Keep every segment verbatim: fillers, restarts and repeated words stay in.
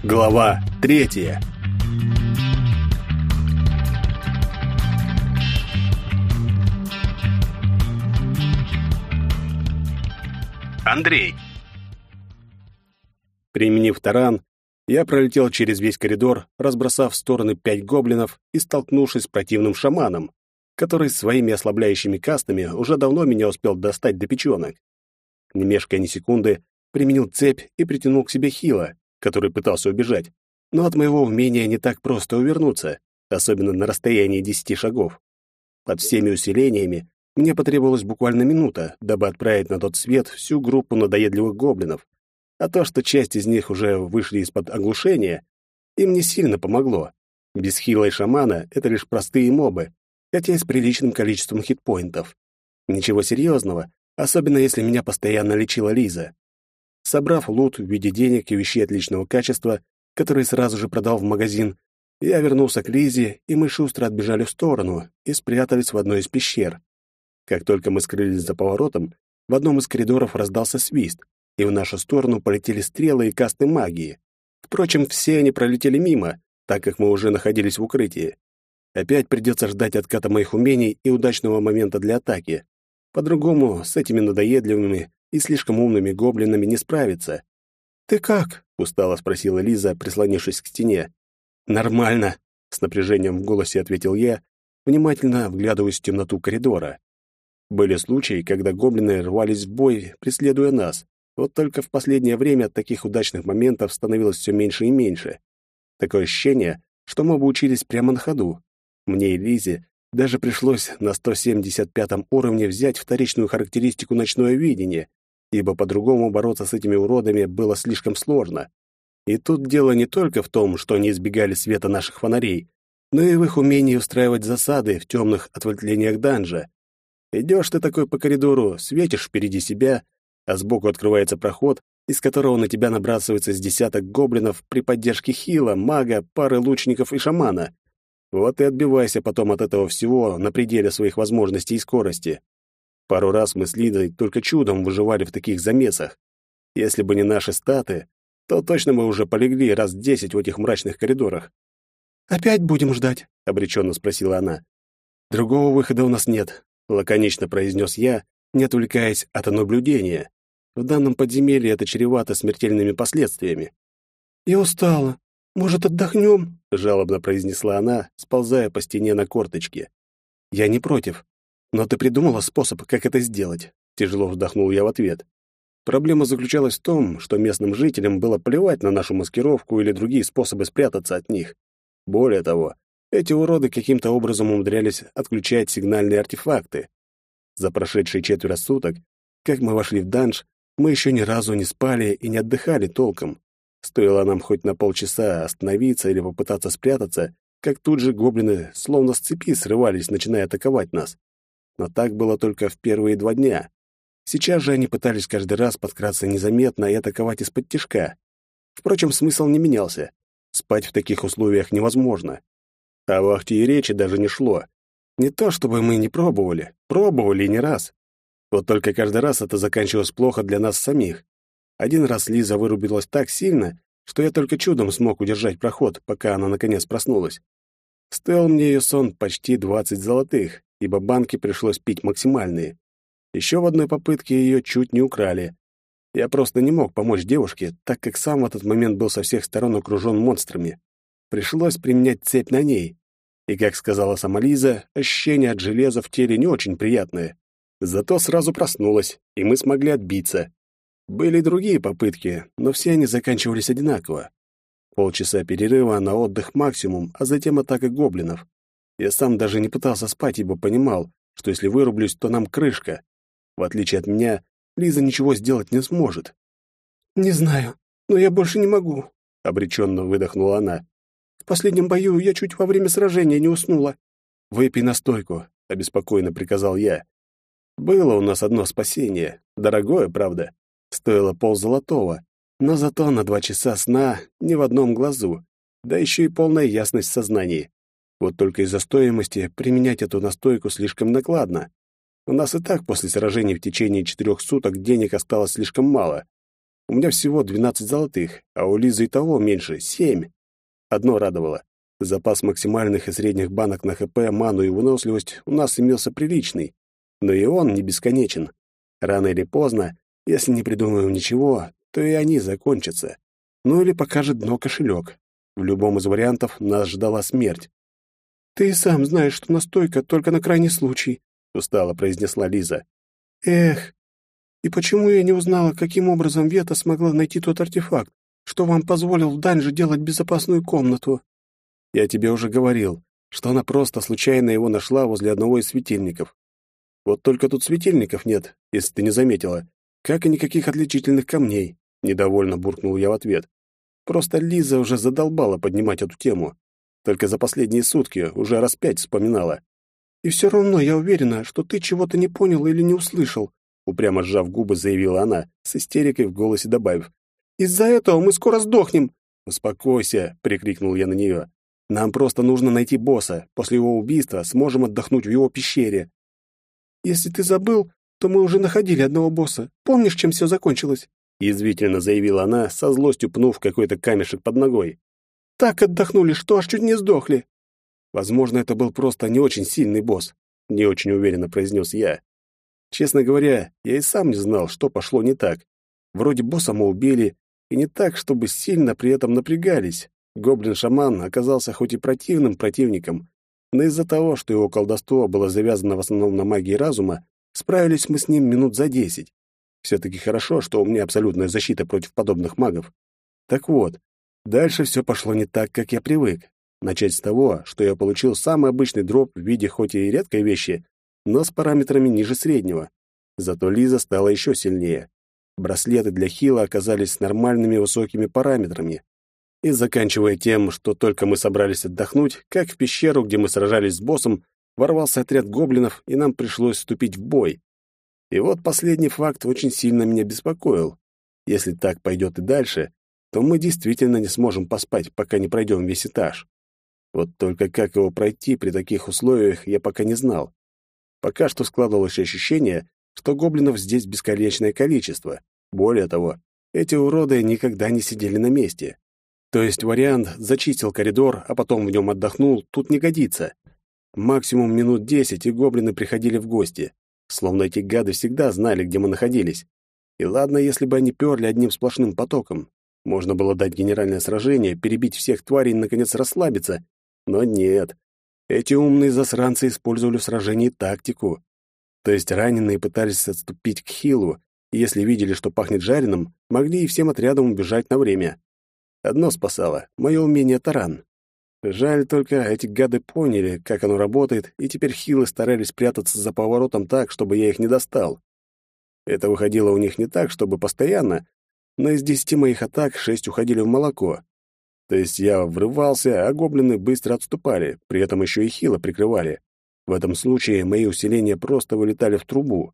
Глава третья. Андрей. Применив таран, я пролетел через весь коридор, разбросав в стороны пять гоблинов и столкнувшись с противным шаманом, который своими ослабляющими кастами уже давно меня успел достать до печенок. Не мешкая ни секунды, применил цепь и притянул к себе Хила, который пытался убежать, но от моего умения не так просто увернуться, особенно на расстоянии десяти шагов. Под всеми усилениями мне потребовалась буквально минута, дабы отправить на тот свет всю группу надоедливых гоблинов, а то, что часть из них уже вышли из-под оглушения, им не сильно помогло. Без Хила и шамана это лишь простые мобы, хотя и с приличным количеством хитпоинтов. Ничего серьезного, особенно если меня постоянно лечила Лиза. Собрав лут в виде денег и вещей отличного качества, которые сразу же продал в магазин, я вернулся к Лизе, и мы шустро отбежали в сторону и спрятались в одной из пещер. Как только мы скрылись за поворотом, в одном из коридоров раздался свист, и в нашу сторону полетели стрелы и касты магии. Впрочем, все они пролетели мимо, так как мы уже находились в укрытии. Опять придется ждать отката моих умений и удачного момента для атаки. По-другому с этими надоедливыми и слишком умными гоблинами не справиться. «Ты как?» — устало спросила Лиза, прислонившись к стене. «Нормально», — с напряжением в голосе ответил я, внимательно вглядываясь в темноту коридора. Были случаи, когда гоблины рвались в бой, преследуя нас. Вот только в последнее время таких удачных моментов становилось все меньше и меньше. Такое ощущение, что мобы учились прямо на ходу. Мне и Лизе даже пришлось на сто семьдесят пятом уровне взять вторичную характеристику «Ночное видение», ибо по-другому бороться с этими уродами было слишком сложно. И тут дело не только в том, что они избегали света наших фонарей, но и в их умении устраивать засады в темных ответвлениях данжа. Идешь ты такой по коридору, светишь впереди себя, а сбоку открывается проход, из которого на тебя набрасывается с десяток гоблинов при поддержке Хила, мага, пары лучников и шамана. Вот и отбивайся потом от этого всего на пределе своих возможностей и скорости. Пару раз мы с Лидой только чудом выживали в таких замесах. Если бы не наши статы, то точно мы уже полегли раз десять в этих мрачных коридорах. «Опять будем ждать?» — обреченно спросила она. «Другого выхода у нас нет», — лаконично произнес я, не отвлекаясь от наблюдения. В данном подземелье это чревато смертельными последствиями. «Я устала. Может, отдохнем?» — жалобно произнесла она, сползая по стене на корточки. «Я не против. Но ты придумала способ, как это сделать?» Тяжело вздохнул я в ответ. Проблема заключалась в том, что местным жителям было плевать на нашу маскировку или другие способы спрятаться от них. Более того, эти уроды каким-то образом умудрялись отключать сигнальные артефакты. За прошедшие четверо суток, как мы вошли в данж, мы еще ни разу не спали и не отдыхали толком. Стоило нам хоть на полчаса остановиться или попытаться спрятаться, как тут же гоблины словно с цепи срывались, начиная атаковать нас. Но так было только в первые два дня. Сейчас же они пытались каждый раз подкраться незаметно и атаковать из-под тишка. Впрочем, смысл не менялся. Спать в таких условиях невозможно. О вахте и речи даже не шло. Не то чтобы мы не пробовали. Пробовали не раз. Вот только каждый раз это заканчивалось плохо для нас самих. Один раз Лиза вырубилась так сильно, что я только чудом смог удержать проход, пока она наконец проснулась. Стоил мне ее сон почти двадцать золотых, ибо банки пришлось пить максимальные. Еще в одной попытке ее чуть не украли. Я просто не мог помочь девушке, так как сам в этот момент был со всех сторон окружен монстрами. Пришлось применять цепь на ней. И, как сказала сама Лиза, ощущение от железа в теле не очень приятное. Зато сразу проснулась, и мы смогли отбиться. Были и другие попытки, но все они заканчивались одинаково. Полчаса перерыва на отдых максимум, а затем атака гоблинов. Я сам даже не пытался спать, ибо понимал, что если вырублюсь, то нам крышка. В отличие от меня, Лиза ничего сделать не сможет. «Не знаю, но я больше не могу», — обреченно выдохнула она. «В последнем бою я чуть во время сражения не уснула». «Выпей настойку», — обеспокоенно приказал я. Было у нас одно спасение, дорогое, правда. Стоило ползолотого, но зато на два часа сна ни в одном глазу, да еще и полная ясность в сознании. Вот только из-за стоимости применять эту настойку слишком накладно. У нас и так после сражений в течение четырех суток денег осталось слишком мало. У меня всего двенадцать золотых, а у Лизы и того меньше — семь. Одно радовало. Запас максимальных и средних банок на ХП, ману и выносливость у нас имелся приличный. Но и он не бесконечен. Рано или поздно, если не придумаем ничего, то и они закончатся. Ну или покажет дно кошелек. В любом из вариантов нас ждала смерть. «Ты и сам знаешь, что настойка только на крайний случай», — устало произнесла Лиза. «Эх, и почему я не узнала, каким образом Вета смогла найти тот артефакт, что вам позволил в данже делать безопасную комнату?» «Я тебе уже говорил, что она просто случайно его нашла возле одного из светильников. Вот только тут светильников нет, если ты не заметила, как и никаких отличительных камней», — недовольно буркнул я в ответ. Просто Лиза уже задолбала поднимать эту тему. Только за последние сутки уже раз пять вспоминала. «И все равно я уверена, что ты чего-то не понял или не услышал», упрямо сжав губы, заявила она, с истерикой в голосе добавив. «Из-за этого мы скоро сдохнем». «Успокойся», — прикрикнул я на нее. «Нам просто нужно найти босса. После его убийства сможем отдохнуть в его пещере». «Если ты забыл, то мы уже находили одного босса. Помнишь, чем все закончилось?» Язвительно заявила она, со злостью пнув какой-то камешек под ногой. «Так отдохнули, что аж чуть не сдохли». «Возможно, это был просто не очень сильный босс», — не очень уверенно произнес я. Честно говоря, я и сам не знал, что пошло не так. Вроде босса мы убили, и не так, чтобы сильно при этом напрягались. Гоблин-шаман оказался хоть и противным противником, но из-за того, что его колдовство было завязано в основном на магии разума, справились мы с ним минут за десять. Все-таки хорошо, что у меня абсолютная защита против подобных магов. Так вот, дальше все пошло не так, как я привык. Начать с того, что я получил самый обычный дроп в виде хоть и редкой вещи, но с параметрами ниже среднего. Зато Лиза стала еще сильнее. Браслеты для хила оказались с нормальными высокими параметрами. И заканчивая тем, что только мы собрались отдохнуть, как в пещеру, где мы сражались с боссом, ворвался отряд гоблинов, и нам пришлось вступить в бой. И вот последний факт очень сильно меня беспокоил. Если так пойдет и дальше, то мы действительно не сможем поспать, пока не пройдем весь этаж. Вот только как его пройти при таких условиях, я пока не знал. Пока что складывалось ощущение, что гоблинов здесь бесконечное количество. Более того, эти уроды никогда не сидели на месте. То есть вариант «зачистил коридор, а потом в нем отдохнул» тут не годится. Максимум минут десять, и гоблины приходили в гости. Словно эти гады всегда знали, где мы находились. И ладно, если бы они перли одним сплошным потоком. Можно было дать генеральное сражение, перебить всех тварей и, наконец, расслабиться. Но нет. Эти умные засранцы использовали в сражении тактику. То есть раненые пытались отступить к хилу, и если видели, что пахнет жареным, могли и всем отрядом убежать на время. Одно спасало — мое умение таран. Жаль только, эти гады поняли, как оно работает, и теперь хилы старались прятаться за поворотом так, чтобы я их не достал. Это выходило у них не так, чтобы постоянно, но из десяти моих атак шесть уходили в молоко. То есть я врывался, а гоблины быстро отступали, при этом еще и хило прикрывали. В этом случае мои усиления просто вылетали в трубу.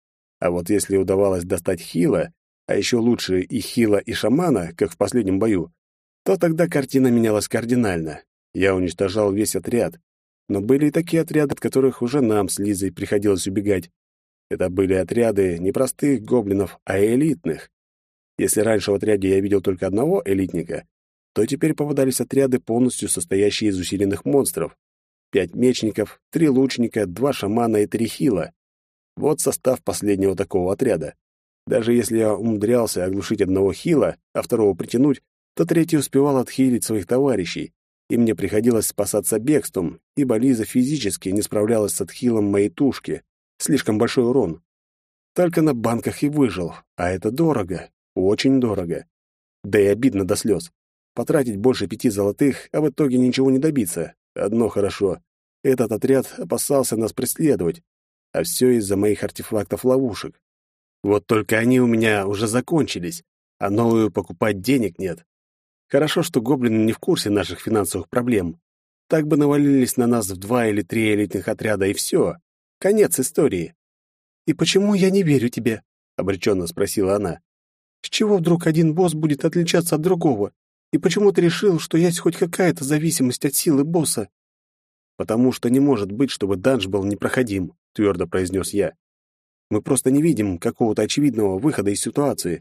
А вот если удавалось достать хила, а еще лучше и хила, и шамана, как в последнем бою, то тогда картина менялась кардинально. Я уничтожал весь отряд, но были и такие отряды, от которых уже нам с Лизой приходилось убегать. Это были отряды не простых гоблинов, а элитных. Если раньше в отряде я видел только одного элитника, то теперь попадались отряды, полностью состоящие из усиленных монстров. Пять мечников, три лучника, два шамана и три хила. Вот состав последнего такого отряда. Даже если я умудрялся оглушить одного хила, а второго притянуть, то третий успевал отхилить своих товарищей, и мне приходилось спасаться бегством, ибо Лиза физически не справлялась с отхилом моей тушки. Слишком большой урон. Только на банках и выжил, а это дорого, очень дорого. Да и обидно до слез. Потратить больше пяти золотых, а в итоге ничего не добиться. Одно хорошо. Этот отряд опасался нас преследовать, а все из-за моих артефактов-ловушек. Вот только они у меня уже закончились, а новую покупать денег нет. Хорошо, что гоблины не в курсе наших финансовых проблем. Так бы навалились на нас в два или три элитных отряда, и все. Конец истории. «И почему я не верю тебе?» — обреченно спросила она. «С чего вдруг один босс будет отличаться от другого? И почему ты решил, что есть хоть какая-то зависимость от силы босса?» «Потому что не может быть, чтобы данж был непроходим», — твердо произнес я. «Мы просто не видим какого-то очевидного выхода из ситуации.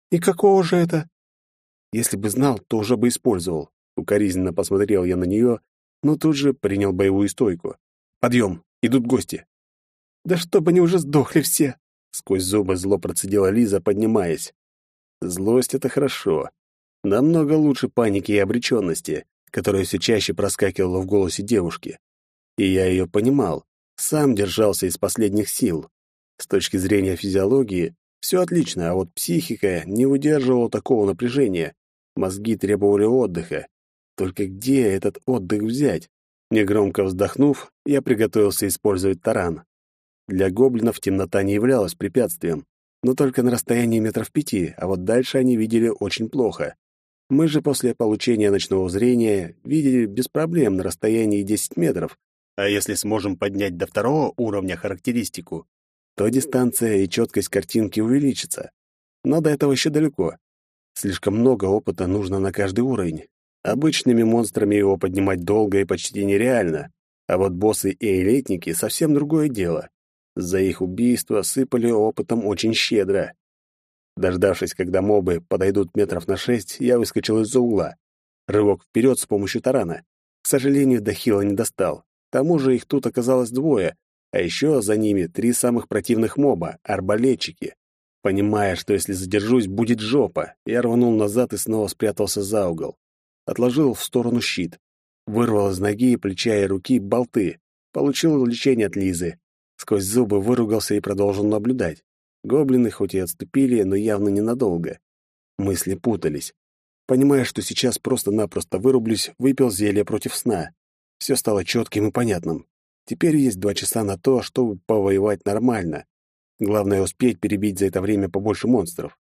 И какого же это? Если бы знал, то уже бы использовал. Укоризненно посмотрел я на нее, но тут же принял боевую стойку. Подъем, идут гости. Да чтобы они уже сдохли все! Сквозь зубы зло процедила Лиза, поднимаясь. Злость — это хорошо. Намного лучше паники и обреченности, которая все чаще проскакивала в голосе девушки. И я ее понимал, сам держался из последних сил. С точки зрения физиологии все отлично, а вот психика не выдерживала такого напряжения. Мозги требовали отдыха. Только где этот отдых взять? Негромко вздохнув, я приготовился использовать таран. Для гоблинов темнота не являлась препятствием, но только на расстоянии метров пяти, а вот дальше они видели очень плохо. Мы же после получения ночного зрения видели без проблем на расстоянии десять метров, а если сможем поднять до второго уровня характеристику, то дистанция и четкость картинки увеличится. Но до этого еще далеко. Слишком много опыта нужно на каждый уровень. Обычными монстрами его поднимать долго и почти нереально, а вот боссы и элитники — совсем другое дело. За их убийство сыпали опытом очень щедро. Дождавшись, когда мобы подойдут метров на шесть, я выскочил из-за угла. Рывок вперед с помощью тарана. К сожалению, до хила не достал. К тому же их тут оказалось двое, а еще за ними три самых противных моба — арбалетчики. Понимая, что если задержусь, будет жопа, я рванул назад и снова спрятался за угол. Отложил в сторону щит. Вырвал из ноги, плеча и руки болты. Получил лечение от Лизы. Сквозь зубы выругался и продолжил наблюдать. Гоблины хоть и отступили, но явно ненадолго. Мысли путались. Понимая, что сейчас просто-напросто вырублюсь, выпил зелье против сна. Все стало четким и понятным. Теперь есть два часа на то, чтобы повоевать нормально. Главное — успеть перебить за это время побольше монстров.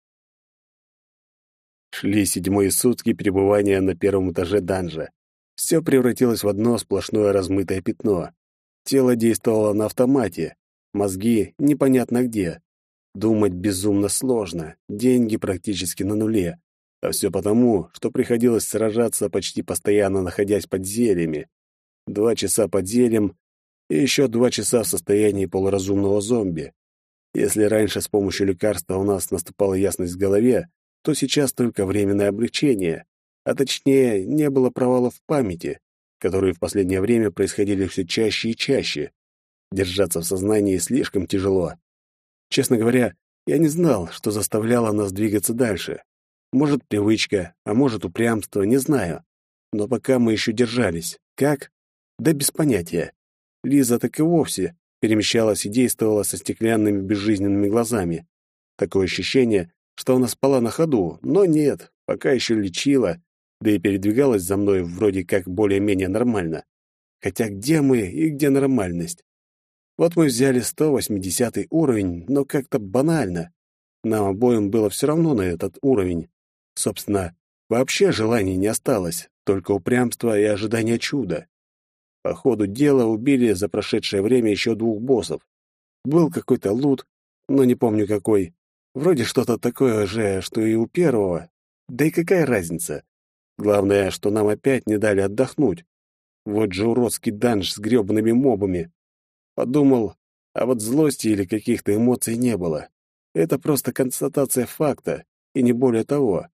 Шли седьмые сутки пребывания на первом этаже данжа. Все превратилось в одно сплошное размытое пятно. Тело действовало на автомате, мозги непонятно где. Думать безумно сложно, деньги практически на нуле. А все потому, что приходилось сражаться, почти постоянно находясь под зельями. Два часа под зельем и еще два часа в состоянии полуразумного зомби. Если раньше с помощью лекарства у нас наступала ясность в голове, то сейчас только временное облегчение, а точнее, не было провалов в памяти, которые в последнее время происходили все чаще и чаще. Держаться в сознании слишком тяжело. Честно говоря, я не знал, что заставляло нас двигаться дальше. Может, привычка, а может, упрямство, не знаю. Но пока мы еще держались. Как? Да без понятия. Лиза так и вовсе перемещалась и действовала со стеклянными безжизненными глазами. Такое ощущение, что она спала на ходу, но нет, пока еще лечила, да и передвигалась за мной вроде как более-менее нормально. Хотя где мы и где нормальность? Вот мы взяли сто восьмидесятый уровень, но как-то банально. Нам обоим было все равно на этот уровень. Собственно, вообще желаний не осталось, только упрямство и ожидание чуда. По ходу дела убили за прошедшее время еще двух боссов. Был какой-то лут, но не помню какой. Вроде что-то такое же, что и у первого. Да и какая разница? Главное, что нам опять не дали отдохнуть. Вот же уродский данж с грёбаными мобами. Подумал, а вот злости или каких-то эмоций не было. Это просто констатация факта, и не более того.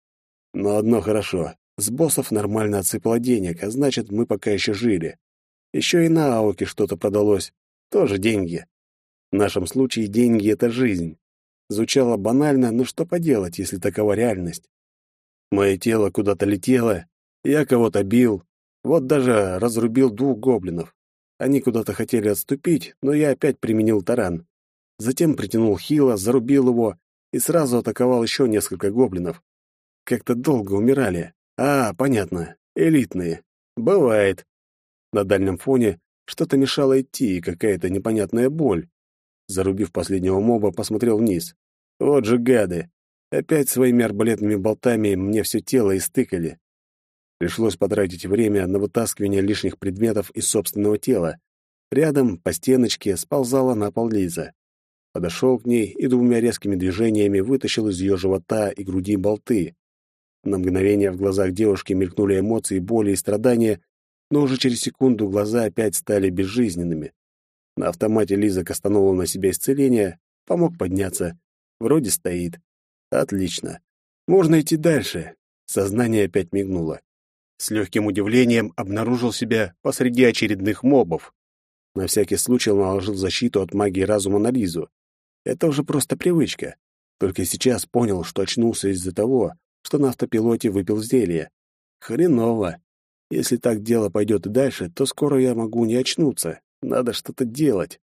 Но одно хорошо. С боссов нормально отсыпало денег, а значит, мы пока еще жили. Еще и на Аоке что-то продалось. Тоже деньги. В нашем случае деньги — это жизнь. Звучало банально, но что поделать, если такова реальность? Мое тело куда-то летело, я кого-то бил. Вот даже разрубил двух гоблинов. Они куда-то хотели отступить, но я опять применил таран. Затем притянул хила, зарубил его и сразу атаковал еще несколько гоблинов. Как-то долго умирали. А, понятно, элитные. Бывает. На дальнем фоне что-то мешало идти, и какая-то непонятная боль. Зарубив последнего моба, посмотрел вниз. Вот же гады. Опять своими арбалетными болтами мне все тело истыкали. Пришлось потратить время на вытаскивание лишних предметов из собственного тела. Рядом, по стеночке, сползала на пол Лиза. Подошел к ней и двумя резкими движениями вытащил из ее живота и груди болты. На мгновение в глазах девушки мелькнули эмоции боли и страдания, но уже через секунду глаза опять стали безжизненными. На автомате Лиза кастанула на себя исцеление, помог подняться. Вроде стоит. Отлично. Можно идти дальше. Сознание опять мигнуло. С легким удивлением обнаружил себя посреди очередных мобов. На всякий случай наложил защиту от магии разума на Лизу. Это уже просто привычка. Только сейчас понял, что очнулся из-за того, что на автопилоте выпил зелье. Хреново. Если так дело пойдет и дальше, то скоро я могу не очнуться. Надо что-то делать.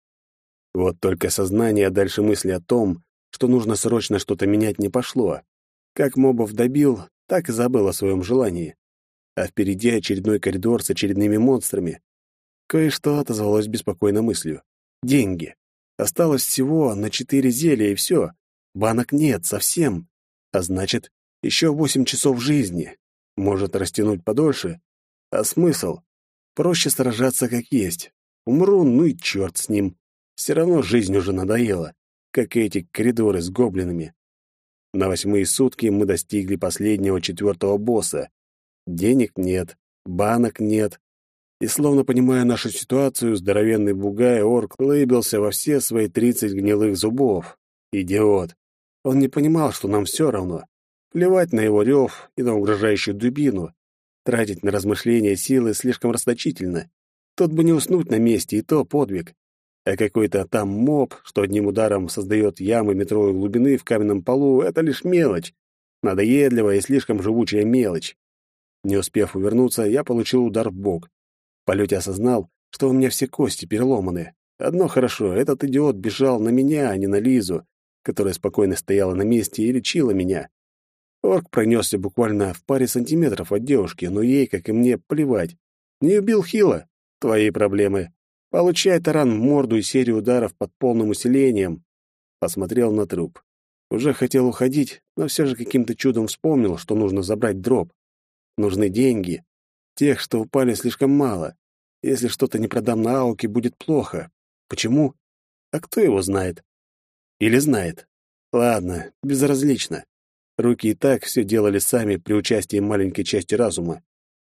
Вот только сознание дальше мысли о том, что нужно срочно что-то менять, не пошло. Как мобов добил, так и забыл о своем желании. А впереди очередной коридор с очередными монстрами. Кое-что отозвалось беспокойной мыслью. Деньги. Осталось всего на четыре зелья, и все. Банок нет совсем. А значит, еще восемь часов жизни. Может растянуть подольше? А смысл? Проще сражаться как есть. Умру, ну и черт с ним. Все равно жизнь уже надоела, как и эти коридоры с гоблинами. На восьмые сутки мы достигли последнего четвертого босса. Денег нет, банок нет. И, словно понимая нашу ситуацию, здоровенный бугай-орк улыбился во все свои тридцать гнилых зубов. Идиот. Он не понимал, что нам все равно. Плевать на его рев и на угрожающую дубину. Тратить на размышления силы слишком расточительно. Тот бы не уснуть на месте, и то подвиг. А какой-то там моб, что одним ударом создает ямы метровой глубины в каменном полу, это лишь мелочь. Надоедливая и слишком живучая мелочь. Не успев увернуться, я получил удар в бок. В полете осознал, что у меня все кости переломаны. Одно хорошо, этот идиот бежал на меня, а не на Лизу, которая спокойно стояла на месте и лечила меня. Орк пронесся буквально в паре сантиметров от девушки, но ей, как и мне, плевать. Не убил Хила? Твои проблемы. Получай таран в морду и серию ударов под полным усилением. Посмотрел на труп. Уже хотел уходить, но все же каким-то чудом вспомнил, что нужно забрать дроп. Нужны деньги. Тех, что упали, слишком мало. Если что-то не продам на ауке, будет плохо. Почему? А кто его знает? Или знает? Ладно, безразлично. Руки и так все делали сами при участии маленькой части разума.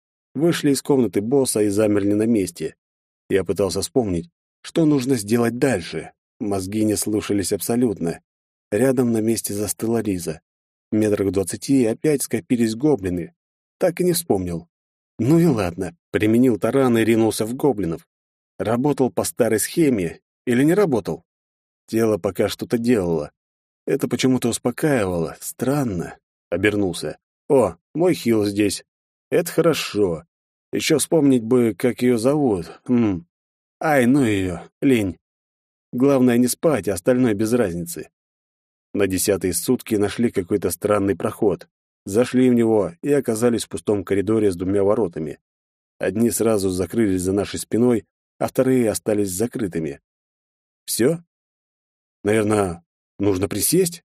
Вышли из комнаты босса и замерли на месте. Я пытался вспомнить, что нужно сделать дальше. Мозги не слушались абсолютно. Рядом на месте застыла Лиза. Метрах в двадцати опять скопились гоблины. Так и не вспомнил. Ну и ладно, применил таран и ринулся в гоблинов. Работал по старой схеме или не работал? Тело пока что-то делало. Это почему-то успокаивало. Странно. Обернулся. О, мой хил здесь. Это хорошо. Еще вспомнить бы, как ее зовут. Хм. Ай, ну ее, лень. Главное не спать, а остальное без разницы. На десятые сутки нашли какой-то странный проход. Зашли в него и оказались в пустом коридоре с двумя воротами. Одни сразу закрылись за нашей спиной, а вторые остались закрытыми. Все? Наверное, нужно присесть?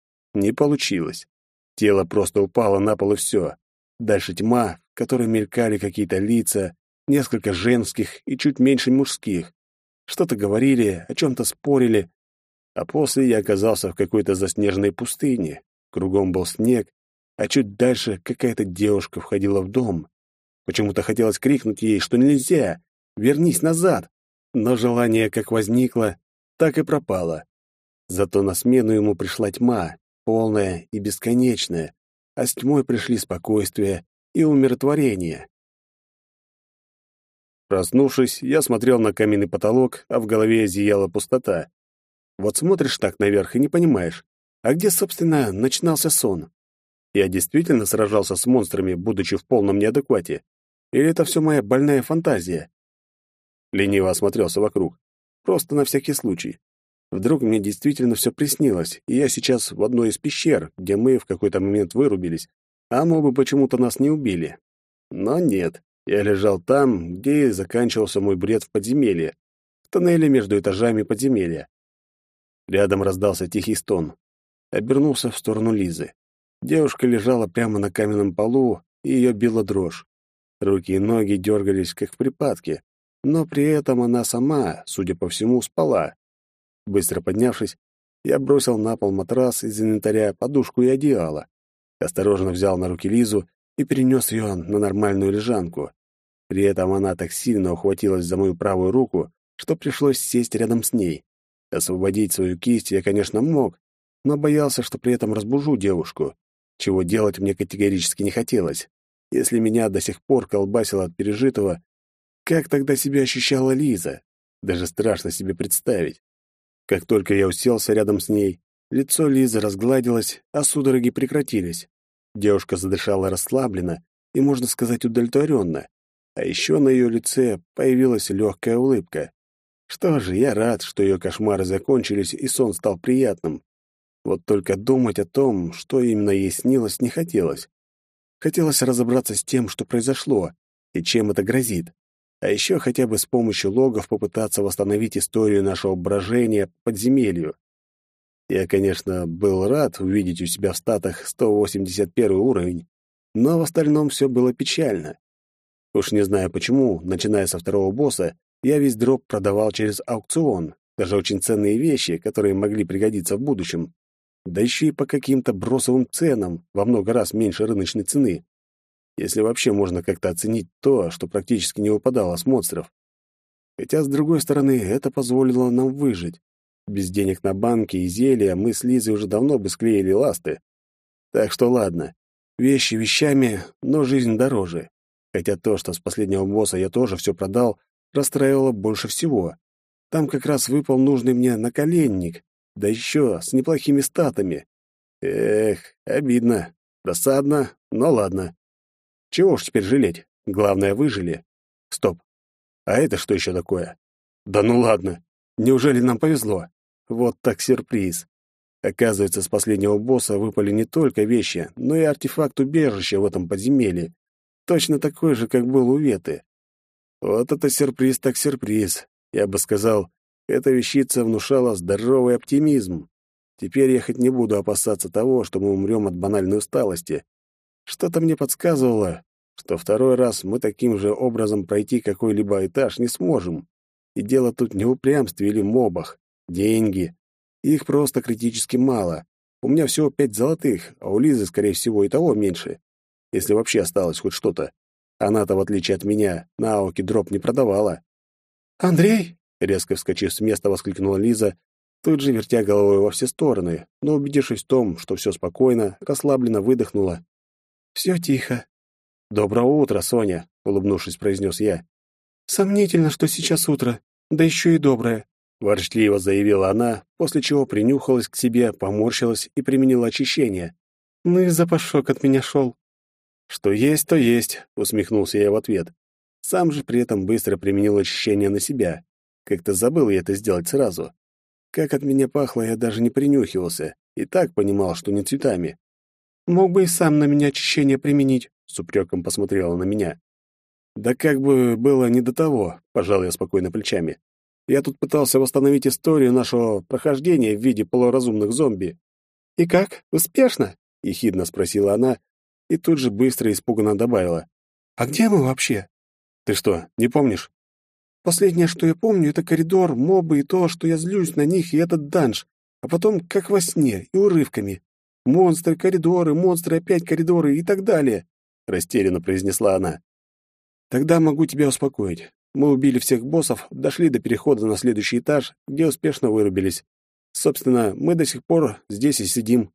Не получилось. Тело просто упало на пол, и все. Дальше тьма, в которой мелькали какие-то лица, несколько женских и чуть меньше мужских. Что-то говорили, о чем-то спорили. А после я оказался в какой-то заснеженной пустыне. Кругом был снег, а чуть дальше какая-то девушка входила в дом. Почему-то хотелось крикнуть ей, что нельзя, вернись назад. Но желание как возникло, так и пропало. Зато на смену ему пришла тьма, полная и бесконечная, а с тьмой пришли спокойствие и умиротворение. Проснувшись, я смотрел на каменный потолок, а в голове зияла пустота. Вот смотришь так наверх и не понимаешь, а где, собственно, начинался сон? Я действительно сражался с монстрами, будучи в полном неадеквате? Или это все моя больная фантазия? Лениво осмотрелся вокруг. Просто на всякий случай. Вдруг мне действительно все приснилось, и я сейчас в одной из пещер, где мы в какой-то момент вырубились, а мобы почему-то нас не убили. Но нет, я лежал там, где и заканчивался мой бред в подземелье, в тоннеле между этажами подземелья. Рядом раздался тихий стон. Обернулся в сторону Лизы. Девушка лежала прямо на каменном полу, и ее била дрожь. Руки и ноги дергались, как в припадке, но при этом она сама, судя по всему, спала. Быстро поднявшись, я бросил на пол матрас из инвентаря, подушку и одеяло. Осторожно взял на руки Лизу и перенес ее на нормальную лежанку. При этом она так сильно ухватилась за мою правую руку, что пришлось сесть рядом с ней. Освободить свою кисть я, конечно, мог, но боялся, что при этом разбужу девушку, чего делать мне категорически не хотелось. Если меня до сих пор колбасило от пережитого, как тогда себя ощущала Лиза? Даже страшно себе представить. Как только я уселся рядом с ней, лицо Лизы разгладилось, а судороги прекратились. Девушка задышала расслабленно и, можно сказать, удовлетворенно. А еще на ее лице появилась легкая улыбка. Что же, я рад, что ее кошмары закончились и сон стал приятным. Вот только думать о том, что именно ей снилось, не хотелось. Хотелось разобраться с тем, что произошло, и чем это грозит. А еще хотя бы с помощью логов попытаться восстановить историю нашего брожения по подземелью. Я, конечно, был рад увидеть у себя в статах сто восемьдесят первый уровень, но в остальном все было печально. Уж не знаю почему, начиная со второго босса, я весь дроп продавал через аукцион, даже очень ценные вещи, которые могли пригодиться в будущем. Да еще и по каким-то бросовым ценам, во много раз меньше рыночной цены. Если вообще можно как-то оценить то, что практически не выпадало с монстров. Хотя, с другой стороны, это позволило нам выжить. Без денег на банки и зелья мы с Лизой уже давно бы склеили ласты. Так что ладно, вещи вещами, но жизнь дороже. Хотя то, что с последнего босса я тоже все продал, расстраивало больше всего. Там как раз выпал нужный мне наколенник, да еще с неплохими статами. Эх, обидно, досадно, но ладно. Чего уж теперь жалеть? Главное, выжили. Стоп. А это что еще такое? Да ну ладно. Неужели нам повезло? Вот так сюрприз. Оказывается, с последнего босса выпали не только вещи, но и артефакт убежища в этом подземелье. Точно такой же, как был у Веты. Вот это сюрприз так сюрприз. Я бы сказал, эта вещица внушала здоровый оптимизм. Теперь я хоть не буду опасаться того, что мы умрем от банальной усталости. Что-то мне подсказывало, что второй раз мы таким же образом пройти какой-либо этаж не сможем. И дело тут не в упрямстве или мобах. Деньги. Их просто критически мало. У меня всего пять золотых, а у Лизы, скорее всего, и того меньше. Если вообще осталось хоть что-то. Она-то, в отличие от меня, на ауке дроп не продавала. «Андрей!» — резко вскочив с места, воскликнула Лиза, тут же вертя головой во все стороны, но, убедившись в том, что все спокойно, расслабленно выдохнула. «Все тихо». «Доброе утро, Соня», — улыбнувшись, произнес я. «Сомнительно, что сейчас утро, да еще и доброе», — ворчливо заявила она, после чего принюхалась к себе, поморщилась и применила очищение. «Ну и запашок от меня шел». «Что есть, то есть», — усмехнулся я в ответ. Сам же при этом быстро применил очищение на себя. Как-то забыл я это сделать сразу. Как от меня пахло, я даже не принюхивался, и так понимал, что не цветами. «Мог бы и сам на меня очищение применить», — с упреком посмотрела на меня. «Да как бы было не до того», — пожал я спокойно плечами. «Я тут пытался восстановить историю нашего прохождения в виде полуразумных зомби». «И как? Успешно?» — ехидно спросила она, и тут же быстро и испуганно добавила. «А где мы вообще?» «Ты что, не помнишь?» «Последнее, что я помню, это коридор, мобы и то, что я злюсь на них, и этот данж, а потом как во сне и урывками. Монстры, коридоры, монстры, опять коридоры и так далее», — растерянно произнесла она. «Тогда могу тебя успокоить. Мы убили всех боссов, дошли до перехода на следующий этаж, где успешно вырубились. Собственно, мы до сих пор здесь и сидим».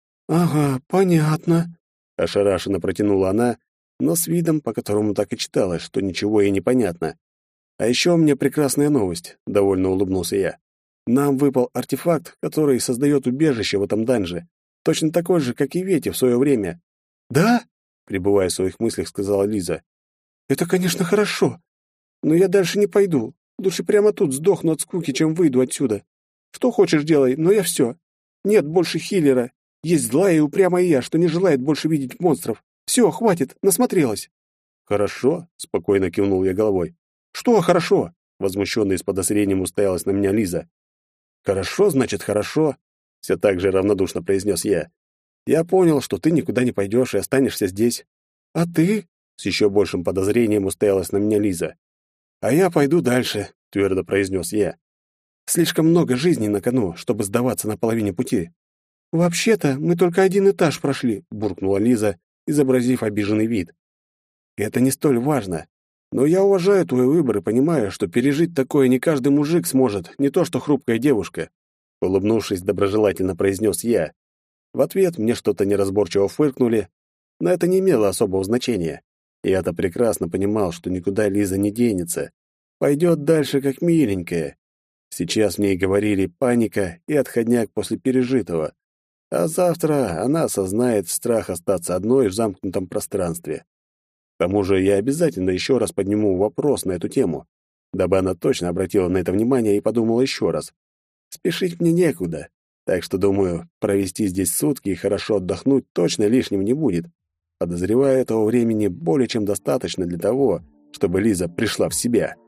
«Ага, понятно», — ошарашенно протянула она, но с видом, по которому так и читалось, что ничего ей не понятно. «А еще у меня прекрасная новость», — довольно улыбнулся я. «Нам выпал артефакт, который создает убежище в этом данже. Точно такой же, как и Вете в свое время». «Да?» — пребывая в своих мыслях, сказала Лиза. «Это, конечно, хорошо, но я дальше не пойду. Лучше прямо тут сдохну от скуки, чем выйду отсюда. Что хочешь делай, но я все. Нет больше хиллера. Есть злая и упрямая я, что не желает больше видеть монстров. Все, хватит, насмотрелась». «Хорошо», — спокойно кивнул я головой. «Что хорошо?» — возмущенно и с подозрением уставилась на меня Лиза. «Хорошо, значит, хорошо», — все так же равнодушно произнес я. «Я понял, что ты никуда не пойдешь и останешься здесь». «А ты?» — с еще большим подозрением уставилась на меня Лиза. «А я пойду дальше», — твердо произнес я. «Слишком много жизней на кону, чтобы сдаваться на половине пути». «Вообще-то мы только один этаж прошли», — буркнула Лиза, изобразив обиженный вид. «Это не столь важно. Но я уважаю твой выбор и понимаю, что пережить такое не каждый мужик сможет, не то что хрупкая девушка. Улыбнувшись, доброжелательно произнес я. В ответ мне что-то неразборчиво фыркнули, но это не имело особого значения. Я-то прекрасно понимал, что никуда Лиза не денется. Пойдет дальше как миленькая. Сейчас мне и говорили паника и отходняк после пережитого. А завтра она осознает страх остаться одной в замкнутом пространстве. К тому же я обязательно еще раз подниму вопрос на эту тему, дабы она точно обратила на это внимание и подумала еще раз. Спешить мне некуда, так что, думаю, провести здесь сутки и хорошо отдохнуть точно лишним не будет. Подозреваю, этого времени более чем достаточно для того, чтобы Лиза пришла в себя.